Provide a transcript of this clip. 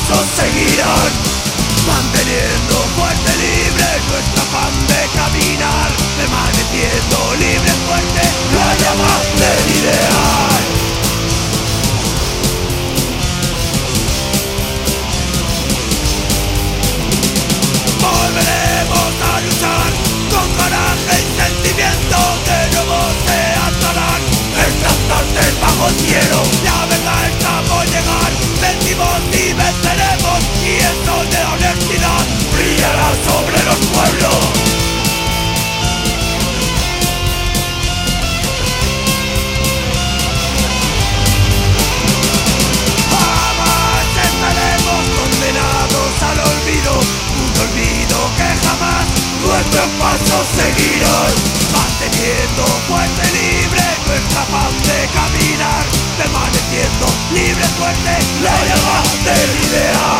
pasos seguirán, manteniendo fuerte, libre nuestro afán de caminar, permaneciendo libre, fuerte, la llama del ideal. Volveremos a luchar con coraje y sentimiento, de nuevo se atarán estas tardes bajo el cielo. La verdad está por llegar, vencimos y venceremos, y el sol de la honestidad brillará sobre los pueblos. Jamás estaremos condenados al olvido, un olvido que jamás nuestros pasos seguirán, manteniendo fuerte, libre nuestra paz de caminar, permaneciendo libre, fuerte, la llama del ideal.